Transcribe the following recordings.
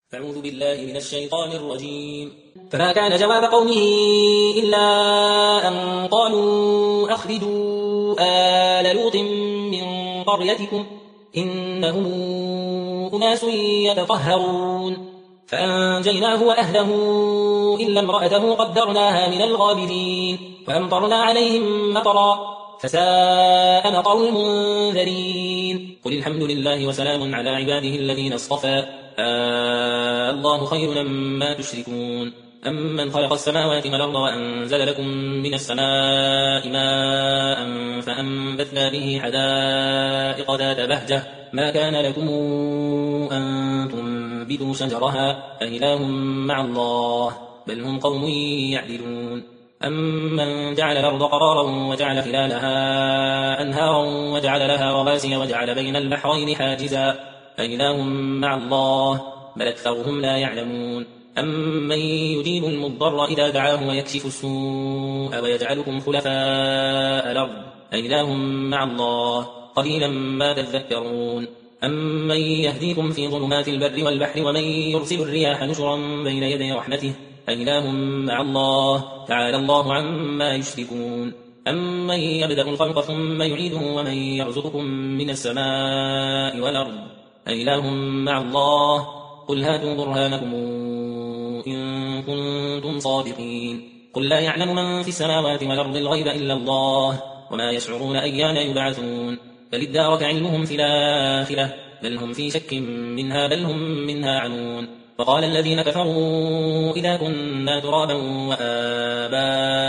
أعوذ بالله من الشيطان الرجيم. فما كان جواب قومه إلا أن قالوا أخرجوا آل لوط من قريتكم إنهم أناس يتطهرون فأنجيناه وأهله إلا امرأته قدرناها من الغابرين وأمطرنا عليهم مطرا فساء مطر المنذرين. قل الحمد لله وسلام على عباده الذين اصطفى الله خير مما تشركون. أمن خلق السماوات والأرض وأنزل لكم من السماء ماء فأنبتنا به حدائق ذات بهجة ما كان لكم أن تنبتوا شجرها أإله مع الله بل هم قوم يعدلون. أمن جعل الأرض قرارا وجعل خلالها أنهارا وجعل لها رواسي وجعل بين البحرين حاجزا أإله مع الله بل أكثرهم لا يعلمون. أمن يجيب المضطر إذا دعاه ويكشف السوء ويجعلكم خلفاء الأرض أإله مع الله قليلا ما تذكرون. أمن يهديكم في ظلمات البر والبحر ومن يرسل الرياح نشرا بين يدي رحمته أإله مع الله تعالى الله عما يشركون. أمن يبدأ الخلق ثم يعيده ومن يرزقكم من السماء والأرض أإله مع الله قل هاتوا برهانكم إن كنتم صادقين. قل لا يعلم من في السماوات والأرض الغيب إلا الله وما يشعرون أيان يبعثون بل ادارك علمهم في الآخرة بل هم في شك منها بل هم منها عنون. وقال الذين كفروا إذا كنا ترابا وآباؤنا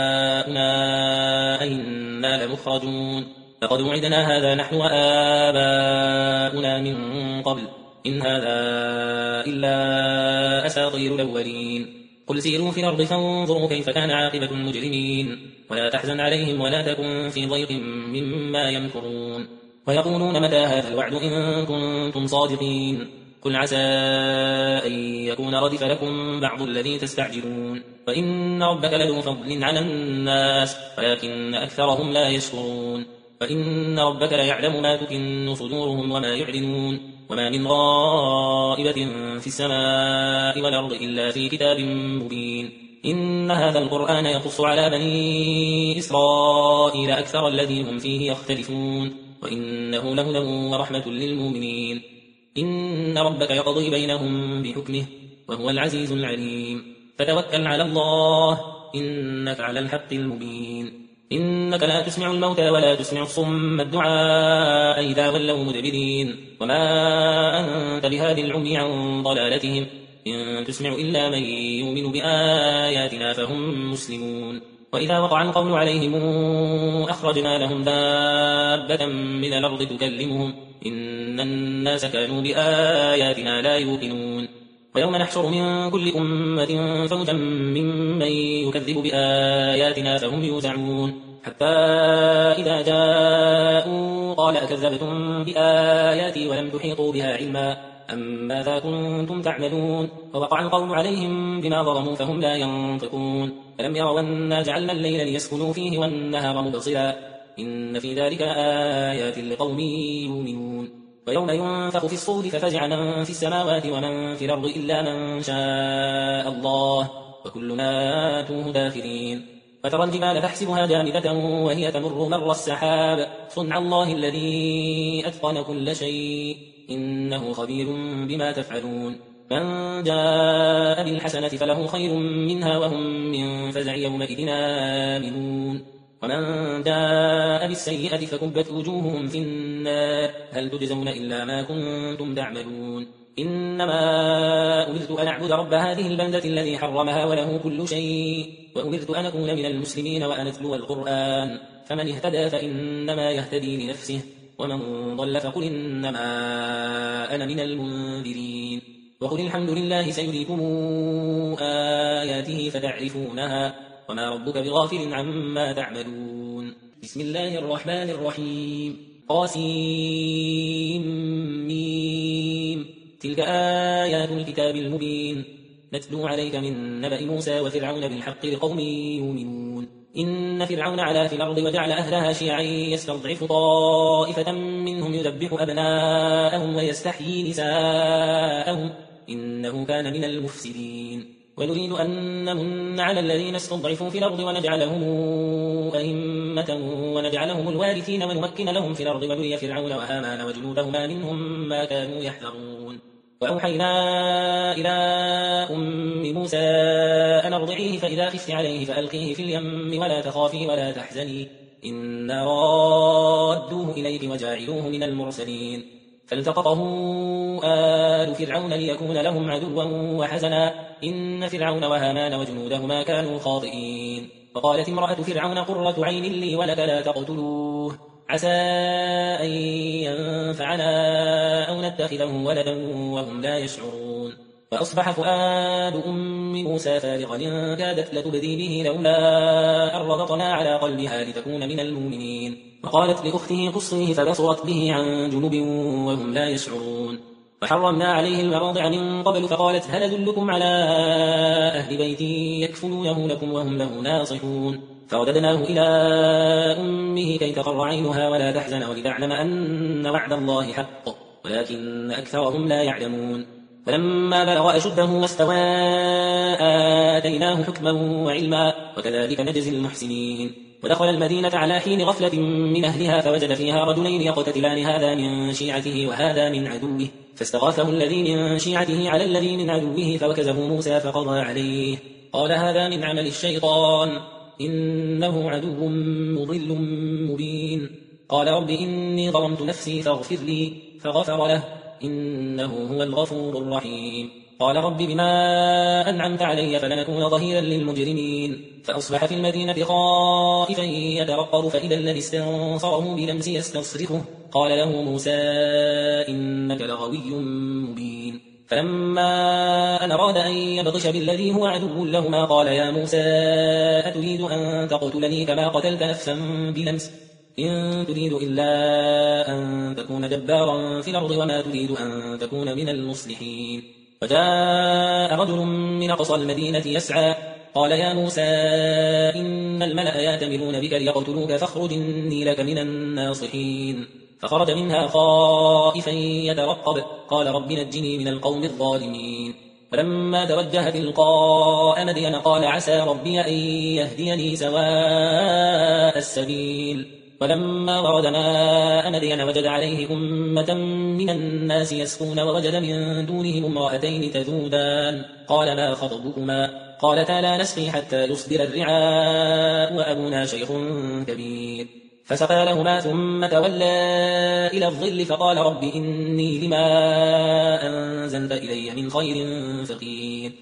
أئنا لمخرجون لقد وعدنا هذا نحن وآباؤنا من قبل إن هذا إلا أساطير الأولين. قل سيروا في الأرض فانظروا كيف كان عاقبة المجرمين ولا تحزن عليهم ولا تكن في ضيق مما يمكرون. ويقولون متى هذا الوعد إن كنتم صادقين قل عسى أن يكون ردف لكم بعض الذي تستعجلون وإن ربك لذو فضل على الناس ولكن أكثرهم لا يشكرون. وإن ربك ليعلم ما تكن صدورهم وما يعلنون وما من غائبة في السماء والأرض إلا في كتاب مبين. إن هذا القرآن يقص على بني إسرائيل أكثر الذي هم فيه يختلفون وإنه لهدى ورحمة للمؤمنين. إن ربك يقضي بينهم بحكمه وهو العزيز العليم. فتوكل على الله إنك على الحق المبين. إنك لا تسمع الموتى ولا تسمع الصم الدعاء إذا ولوا مدبرين وما أنت بهاد العمي عن ضلالتهم إن تسمع إلا من يؤمن بآياتنا فهم مسلمون. وإذا وقع القول عليهم أخرجنا لهم دابة من الأرض تكلمهم إن الناس كانوا بآياتنا لا يوقنون. ويوم نحشر من كل أمة فوجا ممن يكذب بآياتنا فهم يوزعون حتى إذا جاءوا قال أكذبتم بآياتي ولم تحيطوا بها علما أم ماذا كنتم تعملون. ووقع القول عليهم بما ظلموا فهم لا ينطقون. فلم يروا أنا جعلنا الليل ليسكنوا فيه والنهار مبصرا إن في ذلك آيات لقوم يؤمنون. ويوم ينفخ في الصور ففزع من في السماوات ومن في الأرض إلا من شاء الله وكلنا آتوه داخرين. فترى الجبال تحسبها جامدة وهي تمر مر السحاب صنع الله الذي أتقن كل شيء إنه خبير بما تفعلون. من جاء بالحسنة فله خير منها وهم من فزع يومئذ آمنون ومن جاء بالسيئة فكبت وجوههم في النار هل تجزون إلا ما كنتم تعملون. إنما أمرت أن أعبد رب هذه البلدة الذي حرمها وله كل شيء وأمرت أن أكون من المسلمين وأن أتلو القرآن فمن اهتدى فإنما يهتدي لنفسه ومن ضل فقل إنما أنا من المنذرين. وقل الحمد لله سيريكم آياته فتعرفونها وما ربك بغافل عما تعملون. بسم الله الرحمن الرحيم. قاسم تلك آيات الكتاب المبين نتلو عليك من نبأ موسى وفرعون بالحق لقوم يؤمنون. إن فرعون علا في الأرض وجعل أهلها شيعا يستضعف طائفة منهم يذبح أبناءهم ويستحيي نساءهم إنه كان من المفسدين ونريد أن نمن على الذين استضعفوا في الأرض ونجعلهم أئمة ونجعلهم الوارثين ونمكن لهم في الأرض ونري فرعون وهامان وجنودهما منهم ما كانوا يحذرون وأوحينا إلى أم موسى أن ارضعيه فإذا خفت عليه فألقيه في اليم ولا تخافي ولا تحزني إنا رادوه إليك وجاعلوه من المرسلين فالتقطه آل فرعون ليكون لهم عدوا وحزنا إن فرعون وهامان وجنودهما كانوا خاطئين فقالت امرأة فرعون قرة عين لي ولك لا تقتلوه عسى أن ينفعنا أو نتخذه ولدا وهم لا يشعرون فأصبح فؤاد أم موسى فارغا إن كادت لتبدي به لولا أن ربطنا على قلبها لتكون من المؤمنين وقالت لأخته قصيه فبصرت به عن جنب وهم لا يشعرون وحرمنا عليه المراضع من قبل فقالت هل أدلكم على أهل بيت يكفلونه لكم وهم له ناصحون فرددناه إلى أمه كي تقر عينها ولا تحزن ولتعلم أن وعد الله حق ولكن أكثرهم لا يعلمون فلما بلغ أشده واستوى آتيناه حكما وعلما وكذلك نجزي المحسنين ودخل المدينة على حين غفلة من أهلها فوجد فيها رجلين يقتتلان هذا من شيعته وهذا من عدوه فاستغاثه الذي من شيعته على الذي من عدوه فوكزه موسى فقضى عليه قال هذا من عمل الشيطان إنه عدو مضل مبين قال رب إني ظلمت نفسي فاغفر لي فغفر له إنه هو الغفور الرحيم قال رب بما أنعمت علي فلن أكون ظهيرا للمجرمين فأصبح في المدينة خائفا يترقب فإذا الذي استنصره بلمس يستصرخه قال له موسى إنك لغوي مبين فلما أن أراد أن يبطش بالذي هو عدو لهما قال يا موسى أتريد أن تقتلني كما قتلت نفسا بلمس إن تريد إلا أن تكون جبارا في الأرض وما تريد أن تكون من المصلحين وجاء رجل من أقصى المدينة يسعى قال يا موسى إن الملأ يأتمرون بك ليقتلوك فاخرج إني لك من الناصحين فخرج منها خائفا يترقب قال رب نجني من القوم الظالمين فلما توجه تلقاء مدين قال عسى ربي أن يهديني سواء السبيل ولما ورد ماء مدين وجد عليه أمة من الناس يسقون ووجد من دونهم امرأتين تذودان قال ما خطبكما قالتا لا نسقي حتى يصدر الرعاء وأبونا شيخ كبير فسقى لهما ثم تولى إلى الظل فقال رب إني لما أنزلت إلي من خير فقير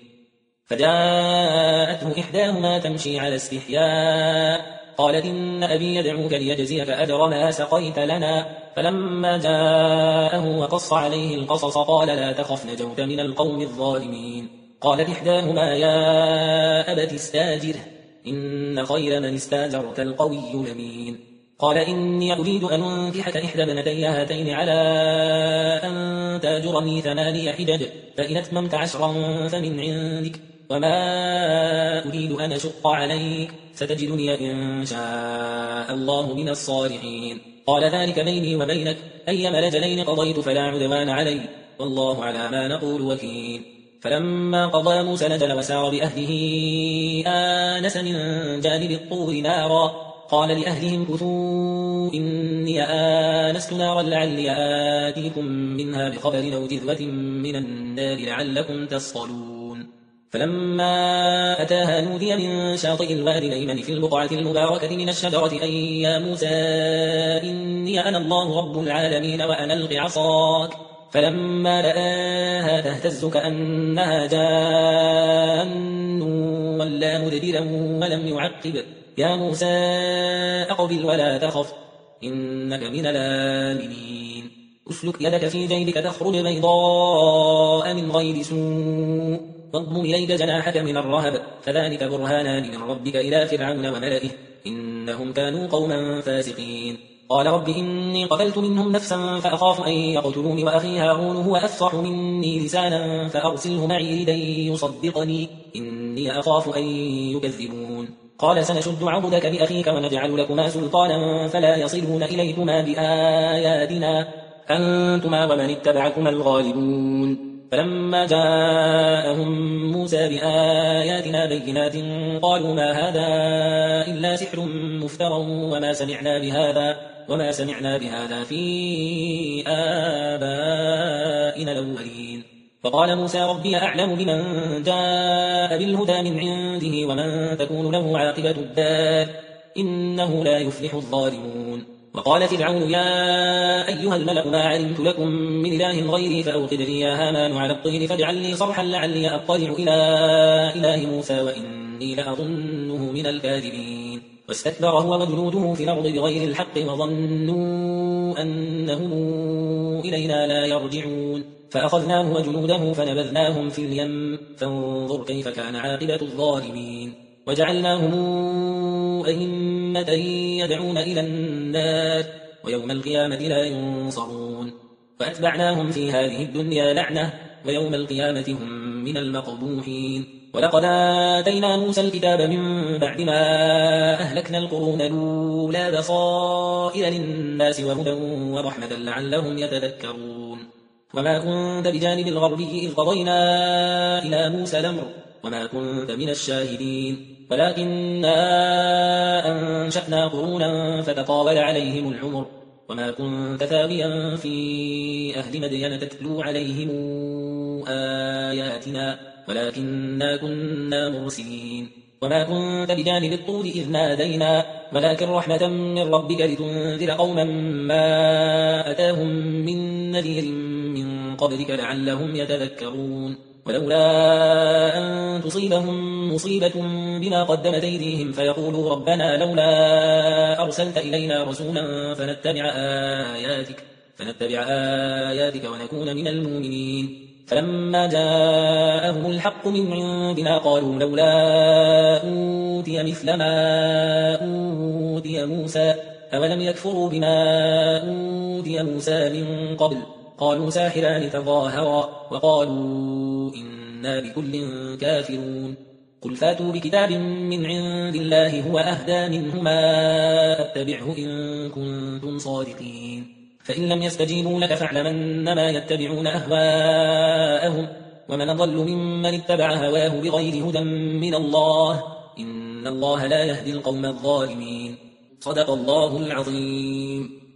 فجاءته إحداهما تمشي على استحياء قالت إن أبي يدعوك ليجزيك أجر ما سقيت لنا فلما جاءه وقص عليه القصص قال لا تخف نجوت من القوم الظالمين قالت إحداهما يا أبت استاجره إن خير من استاجرت القوي الأمين قال إني أريد أن أنكحك إحدى ابنتي هاتين على أن تأجرني 8 حجج فإن أتممت 10 فمن عندك وما أريد أن أشق عليك ستجدني إن شاء الله من الصالحين قال ذلك بيني وبينك أيما رجلين قضيت فلا عدوان علي والله على ما نقول وكيل فلما قضى موسى نجل وسار بأهله آنس من جانب الطور نارا قال لأهلهم كثوا إني آنست نارا لعلي آتيكم منها بخبر أو جذوة من النار لعلكم تصطلون فلما أتاها نودي من شاطئ الوادي الأيمن في البقعة المباركة من الشجرة أن يا موسى إني أنا الله رب العالمين وأنا ألق عصاك فلما رآها تهتز كأنها جان ولا مدبرا ولم يعقب يا موسى أقبل ولا تخف إنك من الآمنين أسلك يدك في جيبك تخرج بيضاء من غير سوء واضم إليك جناحك من الرهب فذلك برهانان من ربك إلى فرعون وملئه إنهم كانوا قوما فاسقين قال رب إني قتلت منهم نفسا فأخاف أن يقتلوني وأخي هارون هو أفصح مني لسانا فأرسله معي لكي يصدقني إني أخاف أن يكذبون قال سنشد عضدك بأخيك ونجعل لكما سلطانا فلا يصلون إليكما بآياتنا أنتما ومن اتبعكما الغالبون فلما جاءهم موسى بآياتنا بينات قالوا ما هذا إلا سحر مفترى وما سمعنا بهذا في آبائنا الأولين. فقال موسى ربي أعلم بمن جاء بالهدى من عنده ومن تكون له عاقبة الدار إنه لا يفلح الظالمون. وقال فرعون يا أيها الملأ ما علمت لكم من إله غيري فأوقد لي يا هامان على الطين فاجعل لي صرحا لعلي أطلع إلى إله موسى وإني لأظنه من الكاذبين. واستكبر هو وجنوده في الأرض بغير الحق وظنوا أنهم إلينا لا يرجعون. فأخذناه وجنوده فنبذناهم في اليم فانظر كيف كان عاقبة الظالمين. وجعلناهم أئمة يدعون إلى النار ويوم القيامة لا ينصرون. وأتبعناهم في هذه الدنيا لعنة ويوم القيامة هم من المقبوحين. ولقد آتينا موسى الكتاب من بعد ما أهلكنا القرون الأولى بصائر للناس وهدى ورحمة لعلهم يتذكرون. وما كنت بجانب الغربي إذ قضينا إلى موسى الأمر وما كنت من الشاهدين ولكننا أنشأنا قرونا فتطاول عليهم العمر وما كنت ثاويا في أهل مدين تتلو عليهم آياتنا ولكننا كنا مرسلين. وما كنت بجانب الطور إذ نادينا ولكن رحمة من ربك لتنذر قوما ما أتاهم من نذير من قبلك لعلهم يتذكرون. ولولا أن تصيبهم مصيبة بما قدمت أيديهم فيقولوا ربنا لولا أرسلت إلينا رسولا فنتبع آياتك ونكون من المؤمنين. فلما جاءهم الحق من عندنا قالوا لولا أوتي مثل ما أوتي موسى أولم يكفروا بما أوتي موسى من قبل قالوا ساحران تظاهرا وقالوا إنا بكل كافرون. قل فاتوا بكتاب من عند الله هو أهدى منهما أتبعه إن كنتم صادقين. فإن لم يستجيبوا لك فاعلم أنما يتبعون أهواءهم ومن ضل ممن اتبع هواه بغير هدى من الله إن الله لا يهدي القوم الظالمين. صدق الله العظيم.